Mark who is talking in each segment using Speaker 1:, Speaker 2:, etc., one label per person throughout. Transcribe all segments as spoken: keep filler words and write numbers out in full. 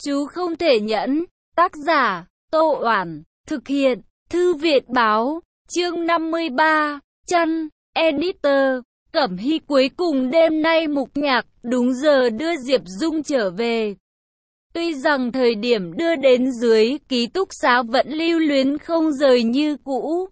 Speaker 1: Chú không thể nhẫn. Tác giả, Tô Oản. Thực hiện, Thư viện báo. Chương năm mươi ba. Chân. Editor, Cẩm Hy. Cuối cùng đêm nay Mục Nhạc đúng giờ đưa Diệp Dung trở về. Tuy rằng thời điểm đưa đến dưới ký túc xá vẫn lưu luyến không rời như cũ,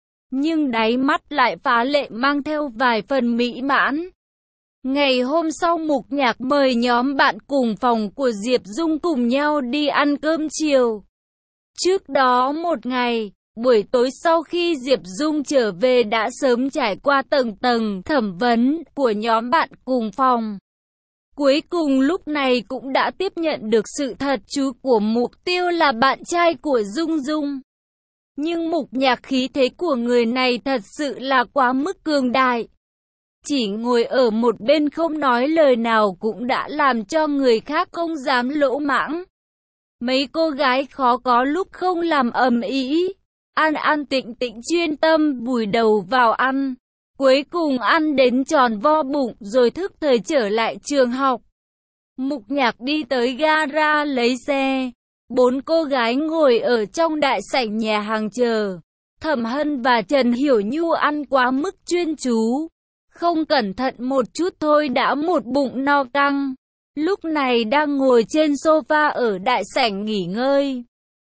Speaker 1: nhưng đáy mắt lại phá lệ mang theo vài phần mỹ mãn. Ngày hôm sau Mục Nhạc mời nhóm bạn cùng phòng của Diệp Dung cùng nhau đi ăn cơm chiều. Trước đó một ngày, buổi tối sau khi Diệp Dung trở về đã sớm trải qua tầng tầng thẩm vấn của nhóm bạn cùng phòng. Cuối cùng lúc này cũng đã tiếp nhận được sự thật chú của Mục Tiêu là bạn trai của Dung Dung. Nhưng Mục Nhạc khí thế của người này thật sự là quá mức cường đại. Chỉ ngồi ở một bên không nói lời nào cũng đã làm cho người khác không dám lỗ mãng. Mấy cô gái khó có lúc không làm ầm ĩ, an an tịnh tịnh chuyên tâm vùi đầu vào ăn. Cuối cùng ăn đến tròn vo bụng rồi thức thời trở lại trường học. Mục Nhạc đi tới gara lấy xe. Bốn cô gái ngồi ở trong đại sảnh nhà hàng chờ. Thẩm Hân và Trần Hiểu Nhu ăn quá mức chuyên chú. Không cẩn thận một chút thôi đã một bụng no căng. Lúc này đang ngồi trên sofa ở đại sảnh nghỉ ngơi.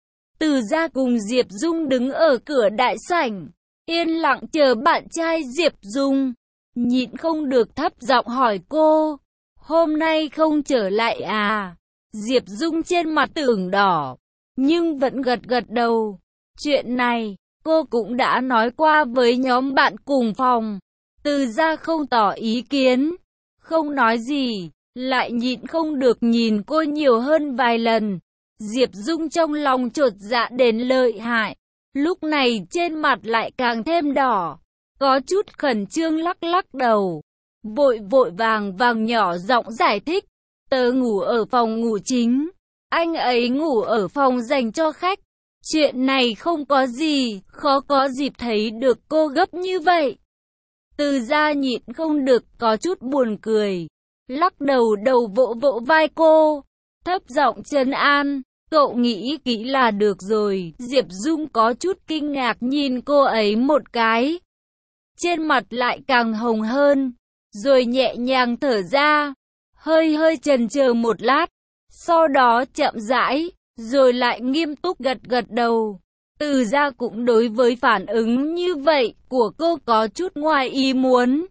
Speaker 1: Từ Gia cùng Diệp Dung đứng ở cửa đại sảnh, yên lặng chờ bạn trai Diệp Dung. Nhịn không được thấp giọng hỏi cô, hôm nay không trở lại à? Diệp Dung trên mặt ửng đỏ, nhưng vẫn gật gật đầu. Chuyện này, cô cũng đã nói qua với nhóm bạn cùng phòng. Từ Gia không tỏ ý kiến, không nói gì, lại nhịn không được nhìn cô nhiều hơn vài lần. Diệp Dung trong lòng chột dạ đến lợi hại, lúc này trên mặt lại càng thêm đỏ, có chút khẩn trương lắc lắc đầu, vội vội vàng vàng nhỏ giọng giải thích, tớ ngủ ở phòng ngủ chính, anh ấy ngủ ở phòng dành cho khách, chuyện này không có gì, khó có dịp thấy được cô gấp như vậy. Từ Gia nhịn không được có chút buồn cười, lắc đầu đầu vỗ vỗ vai cô, thấp giọng trấn an, cậu nghĩ kỹ là được rồi. Diệp Dung có chút kinh ngạc nhìn cô ấy một cái, trên mặt lại càng hồng hơn, rồi nhẹ nhàng thở ra, hơi hơi chần chờ một lát, sau đó chậm rãi, rồi lại nghiêm túc gật gật đầu. Từ Gia cũng đối với phản ứng như vậy của cô có chút ngoài ý muốn,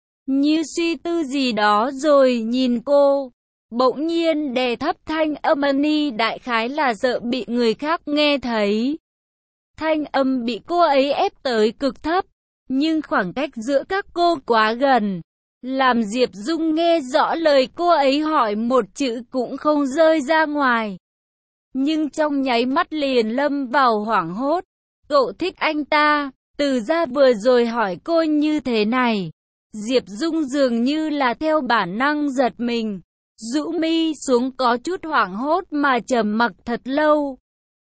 Speaker 1: như suy tư gì đó rồi nhìn cô, bỗng nhiên đè thấp thanh âm ni, đại khái là sợ bị người khác nghe thấy. Thanh âm bị cô ấy ép tới cực thấp, nhưng khoảng cách giữa các cô quá gần, làm Diệp Dung nghe rõ lời cô ấy hỏi một chữ cũng không rơi ra ngoài. Nhưng trong nháy mắt liền lâm vào hoảng hốt. Cậu thích anh ta? Từ Gia vừa rồi hỏi cô như thế này. Diệp Dung dường như là theo bản năng giật mình, rũ mi xuống có chút hoảng hốt mà trầm mặc thật lâu.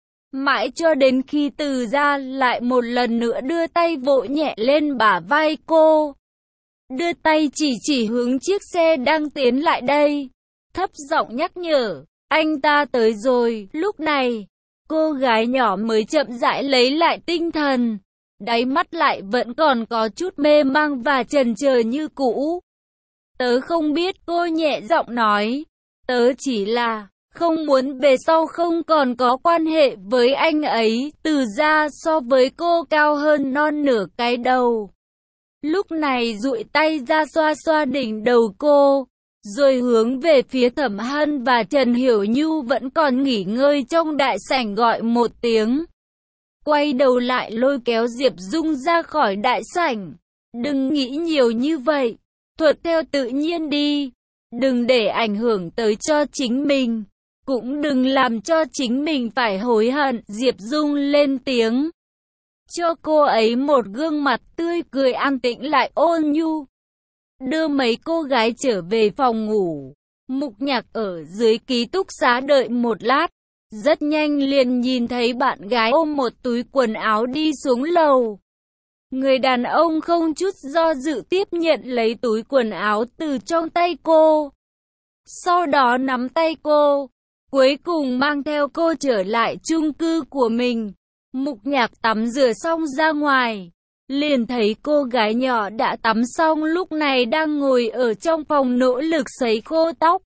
Speaker 1: Mãi cho đến khi Từ Gia lại một lần nữa đưa tay vỗ nhẹ lên bả vai cô. Đưa tay chỉ chỉ hướng chiếc xe đang tiến lại đây. Thấp giọng nhắc nhở, anh ta tới rồi. Lúc này, cô gái nhỏ mới chậm rãi lấy lại tinh thần. Đáy mắt lại vẫn còn có chút mê mang và chần chờ như cũ. Tớ không biết, cô nhẹ giọng nói. Tớ chỉ là không muốn về sau không còn có quan hệ với anh ấy. Từ Gia so với cô cao hơn non nửa cái đầu. Lúc này duỗi tay ra xoa xoa đỉnh đầu cô, rồi hướng về phía Thẩm Hân và Trần Hiểu Nhu vẫn còn nghỉ ngơi trong đại sảnh gọi một tiếng. Quay đầu lại lôi kéo Diệp Dung ra khỏi đại sảnh. Đừng nghĩ nhiều như vậy, thuận theo tự nhiên đi. Đừng để ảnh hưởng tới cho chính mình, cũng đừng làm cho chính mình phải hối hận. Diệp Dung lên tiếng, cho cô ấy một gương mặt tươi cười an tĩnh lại ôn nhu. Đưa mấy cô gái trở về phòng ngủ. Mục Nhạc ở dưới ký túc xá đợi một lát, rất nhanh liền nhìn thấy bạn gái ôm một túi quần áo đi xuống lầu. Người đàn ông không chút do dự tiếp nhận lấy túi quần áo từ trong tay cô, sau đó nắm tay cô, cuối cùng mang theo cô trở lại chung cư của mình. Mục Nhạc tắm rửa xong ra ngoài, liền thấy cô gái nhỏ đã tắm xong lúc này đang ngồi ở trong phòng nỗ lực sấy khô tóc.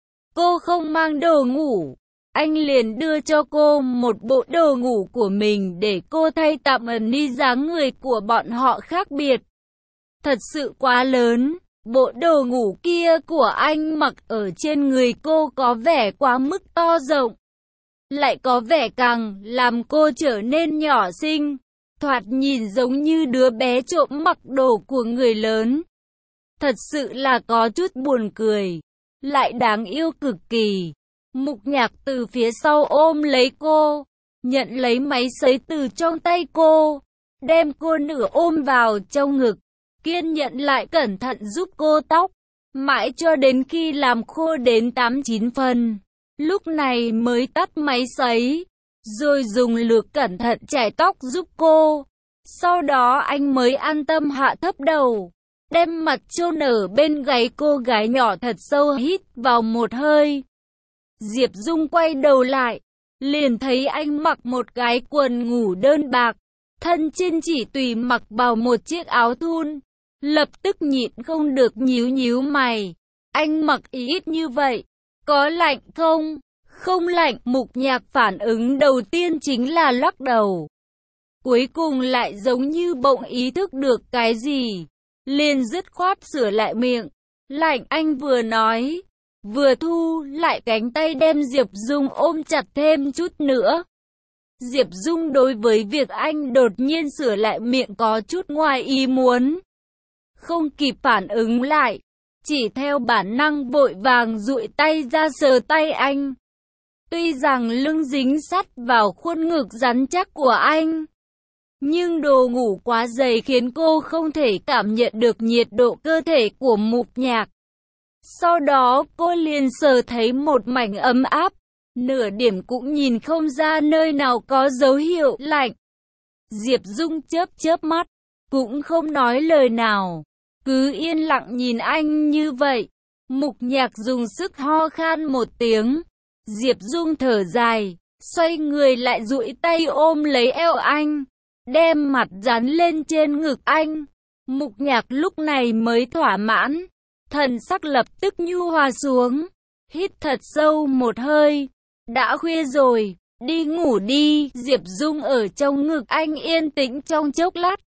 Speaker 1: Cô không mang đồ ngủ, anh liền đưa cho cô một bộ đồ ngủ của mình để cô thay tạm ẩn đi dáng người của bọn họ khác biệt. Thật sự quá lớn, bộ đồ ngủ kia của anh mặc ở trên người cô có vẻ quá mức to rộng, lại có vẻ càng làm cô trở nên nhỏ xinh, thoạt nhìn giống như đứa bé trộm mặc đồ của người lớn. Thật sự là có chút buồn cười, lại đáng yêu cực kỳ. Mục Nhạc từ phía sau ôm lấy cô, nhận lấy máy sấy từ trong tay cô, đem cô nửa ôm vào trong ngực, kiên nhẫn lại cẩn thận giúp cô tóc, mãi cho đến khi làm khô đến tám chín phần. Lúc này mới tắt máy sấy, rồi dùng lược cẩn thận chải tóc giúp cô. Sau đó anh mới an tâm hạ thấp đầu, đem mặt chôn ở bên gáy cô gái nhỏ thật sâu, hít vào một hơi. Diệp Dung quay đầu lại, liền thấy anh mặc một cái quần ngủ đơn bạc, thân trên chỉ tùy mặc vào một chiếc áo thun, lập tức nhịn không được nhíu nhíu mày. Anh mặc ít như vậy, có lạnh không? Không lạnh. Mục Nhạc phản ứng đầu tiên chính là lắc đầu. Cuối cùng lại giống như bỗng ý thức được cái gì, liền dứt khoát sửa lại miệng. Lạnh. Anh vừa nói, vừa thu lại cánh tay đem Diệp Dung ôm chặt thêm chút nữa. Diệp Dung đối với việc anh đột nhiên sửa lại miệng có chút ngoài ý muốn, không kịp phản ứng lại, chỉ theo bản năng vội vàng dụi tay ra sờ tay anh. Tuy rằng lưng dính sắt vào khuôn ngực rắn chắc của anh, nhưng đồ ngủ quá dày khiến cô không thể cảm nhận được nhiệt độ cơ thể của Mục Nhạc. Sau đó cô liền sờ thấy một mảnh ấm áp, nửa điểm cũng nhìn không ra nơi nào có dấu hiệu lạnh. Diệp Dung chớp chớp mắt, cũng không nói lời nào, cứ yên lặng nhìn anh như vậy. Mục Nhạc dùng sức ho khan một tiếng. Diệp Dung thở dài, xoay người lại duỗi tay ôm lấy eo anh, đem mặt dán lên trên ngực anh. Mục Nhạc lúc này mới thỏa mãn, thần sắc lập tức nhu hòa xuống, hít thật sâu một hơi. Đã khuya rồi, đi ngủ đi. Diệp Dung ở trong ngực anh yên tĩnh trong chốc lát,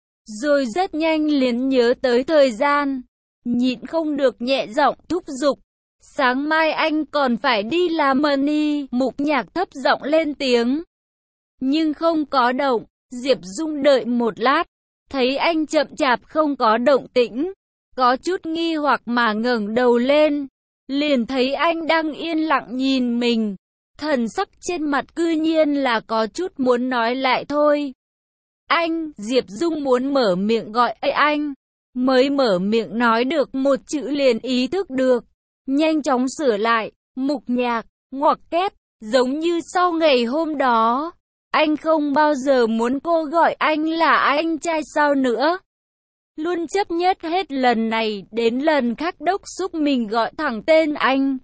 Speaker 1: rồi rất nhanh liền nhớ tới thời gian, nhịn không được nhẹ giọng thúc giục. Sáng mai anh còn phải đi làm money. Mục Nhạc thấp giọng lên tiếng, nhưng không có động. Diệp Dung đợi một lát, thấy anh chậm chạp không có động tĩnh, có chút nghi hoặc mà ngẩng đầu lên, liền thấy anh đang yên lặng nhìn mình, thần sắc trên mặt cư nhiên là có chút muốn nói lại thôi. Anh. Diệp Dung muốn mở miệng gọi anh, mới mở miệng nói được một chữ liền ý thức được, nhanh chóng sửa lại. Mục Nhạc. Ngoặc kép. Giống như sau ngày hôm đó, anh không bao giờ muốn cô gọi anh là anh trai sao nữa, luôn chấp nhất hết lần này đến lần khác đốc xúc mình gọi thẳng tên anh.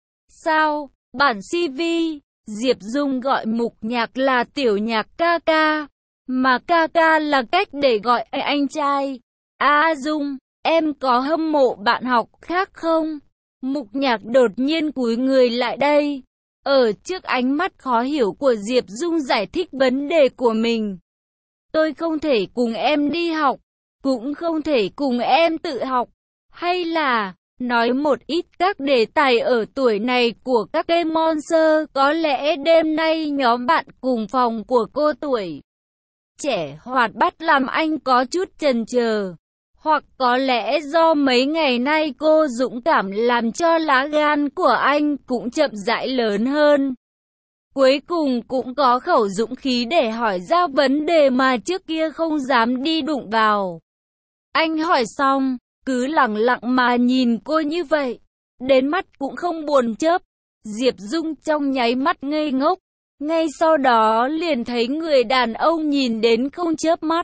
Speaker 1: Sao? Bản xê vê, Diệp Dung gọi Mục Nhạc là Tiểu Nhạc ca ca, mà ca ca là cách để gọi anh trai. A Dung, em có hâm mộ bạn học khác không? Mục Nhạc đột nhiên cúi người lại đây, ở trước ánh mắt khó hiểu của Diệp Dung giải thích vấn đề của mình. Tôi không thể cùng em đi học, cũng không thể cùng em tự học, hay là nói một ít các đề tài ở tuổi này của các em monster. Có lẽ đêm nay nhóm bạn cùng phòng của cô tuổi trẻ hoạt bát làm anh có chút chần chờ, hoặc có lẽ do mấy ngày nay cô dũng cảm làm cho lá gan của anh cũng chậm rãi lớn hơn. Cuối cùng cũng có khẩu dũng khí để hỏi ra vấn đề mà trước kia không dám đi đụng vào. Anh hỏi xong, cứ lặng lặng mà nhìn cô như vậy, đến mắt cũng không buồn chớp. Diệp Dung trong nháy mắt ngây ngốc, ngay sau đó liền thấy người đàn ông nhìn đến không chớp mắt.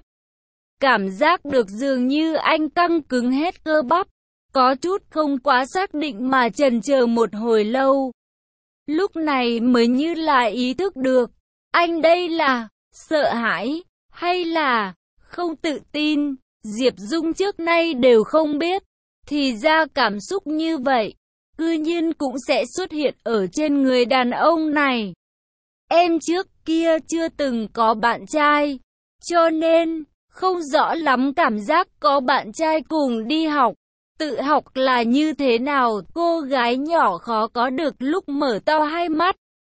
Speaker 1: Cảm giác được dường như anh căng cứng hết cơ bắp, có chút không quá xác định mà chần chờ một hồi lâu. Lúc này mới như là ý thức được, anh đây là sợ hãi, hay là không tự tin. Diệp Dung trước nay đều không biết, thì ra cảm xúc như vậy, cư nhiên cũng sẽ xuất hiện ở trên người đàn ông này. Em trước kia chưa từng có bạn trai, cho nên không rõ lắm cảm giác có bạn trai cùng đi học. Tự học là như thế nào, cô gái nhỏ khó có được lúc mở to hai mắt.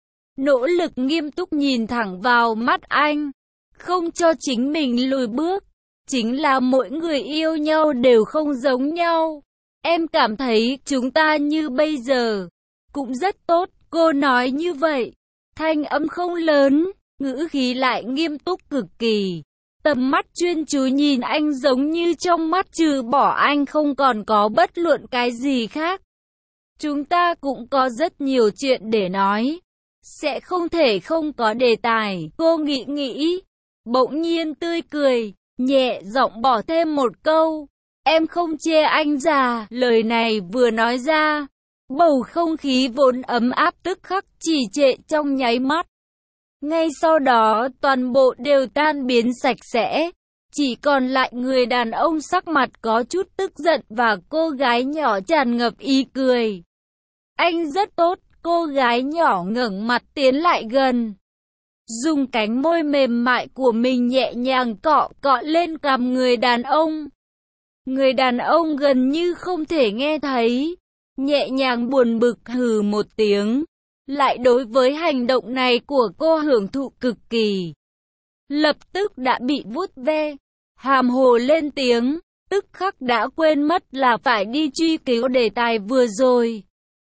Speaker 1: Nỗ lực nghiêm túc nhìn thẳng vào mắt anh, không cho chính mình lùi bước. Chính là mỗi người yêu nhau đều không giống nhau. Em cảm thấy chúng ta như bây giờ cũng rất tốt, cô nói như vậy. Thanh âm không lớn, ngữ khí lại nghiêm túc cực kỳ. Tầm mắt chuyên chú nhìn anh giống như trong mắt trừ bỏ anh không còn có bất luận cái gì khác. Chúng ta cũng có rất nhiều chuyện để nói. Sẽ không thể không có đề tài, cô nghĩ nghĩ. Bỗng nhiên tươi cười, nhẹ giọng bỏ thêm một câu. Em không chê anh già, lời này vừa nói ra. Bầu không khí vốn ấm áp tức khắc trì trệ trong nháy mắt. Ngay sau đó toàn bộ đều tan biến sạch sẽ. Chỉ còn lại người đàn ông sắc mặt có chút tức giận và cô gái nhỏ tràn ngập ý cười. Anh rất tốt, cô gái nhỏ ngẩng mặt tiến lại gần. Dùng cánh môi mềm mại của mình nhẹ nhàng cọ cọ lên cằm người đàn ông. Người đàn ông gần như không thể nghe thấy. Nhẹ nhàng buồn bực hừ một tiếng. Lại đối với hành động này của cô hưởng thụ cực kỳ. Lập tức đã bị vuốt ve. Hàm hồ lên tiếng. Tức khắc đã quên mất là phải đi truy cứu đề tài vừa rồi.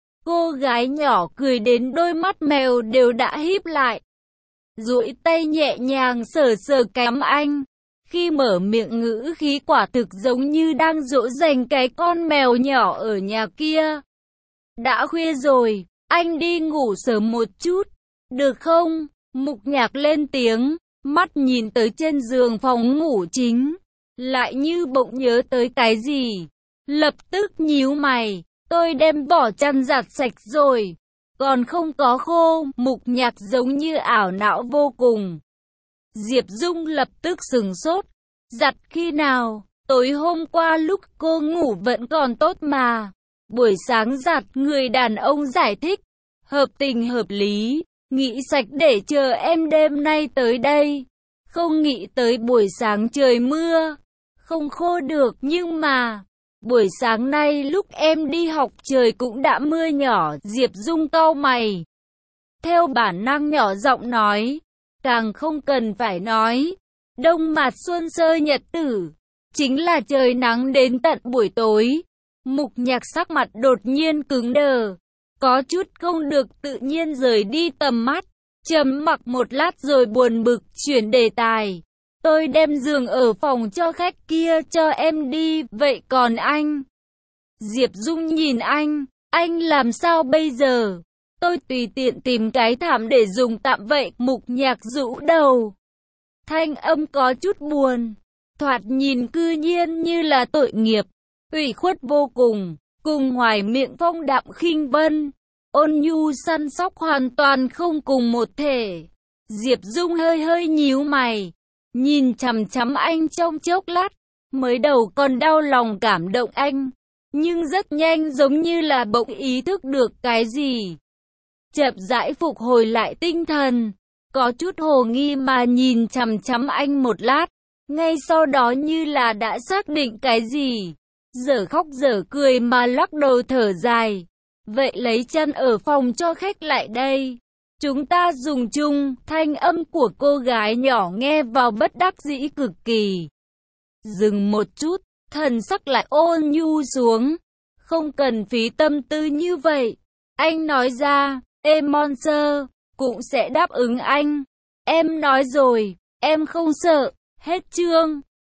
Speaker 1: Cô gái nhỏ cười đến đôi mắt mèo đều đã híp lại. Duỗi tay nhẹ nhàng sờ sờ cằm anh. Khi mở miệng ngữ khí quả thực giống như đang dỗ dành cái con mèo nhỏ ở nhà kia. Đã khuya rồi, anh đi ngủ sớm một chút, được không? Mục Nhạc lên tiếng, mắt nhìn tới trên giường phòng ngủ chính. Lại như bỗng nhớ tới cái gì. Lập tức nhíu mày, tôi đem vỏ chăn giặt sạch rồi. Còn không có khô, Mục Nhạc giống như ảo não vô cùng. Diệp Dung lập tức sừng sốt. Giặt khi nào? Tối hôm qua lúc cô ngủ vẫn còn tốt mà. Buổi sáng giặt, người đàn ông giải thích. Hợp tình hợp lý, nghĩ sạch để chờ em đêm nay tới đây. Không nghĩ tới buổi sáng trời mưa. Không khô được nhưng mà... Buổi sáng nay lúc em đi học trời cũng đã mưa nhỏ. Diệp Dung cau mày. Theo bản năng nhỏ giọng nói. Càng không cần phải nói. Đông mạt xuân sơ nhật tử. Chính là trời nắng đến tận buổi tối. Mục Nhạc sắc mặt đột nhiên cứng đờ. Có chút không được tự nhiên rời đi tầm mắt. Trầm mặc một lát rồi buồn bực chuyển đề tài. Tôi đem giường ở phòng cho khách kia cho em đi, vậy còn anh? Diệp Dung nhìn anh, anh làm sao bây giờ? Tôi tùy tiện tìm cái thảm để dùng tạm vậy. Mục Nhạc rũ đầu. Thanh âm có chút buồn. Thoạt nhìn cư nhiên như là tội nghiệp. Ủy khuất vô cùng. Cùng ngoài miệng phong đạm khinh vân. Ôn nhu săn sóc hoàn toàn không cùng một thể. Diệp Dung hơi hơi nhíu mày. Nhìn chằm chằm anh trong chốc lát. Mới đầu còn đau lòng cảm động anh. Nhưng rất nhanh giống như là bỗng ý thức được cái gì. Chậm rãi phục hồi lại tinh thần. Có chút hồ nghi mà nhìn chằm chằm anh một lát. Ngay sau đó như là đã xác định cái gì. Dở khóc dở cười mà lắc đầu thở dài. Vậy lấy chăn ở phòng cho khách lại đây. Chúng ta dùng chung. Thanh âm của cô gái nhỏ nghe vào bất đắc dĩ cực kỳ. Dừng một chút, thần sắc lại ôn nhu xuống. Không cần phí tâm tư như vậy. Anh nói ra, em Monster cũng sẽ đáp ứng anh. Em nói rồi, em không sợ. Hết chương.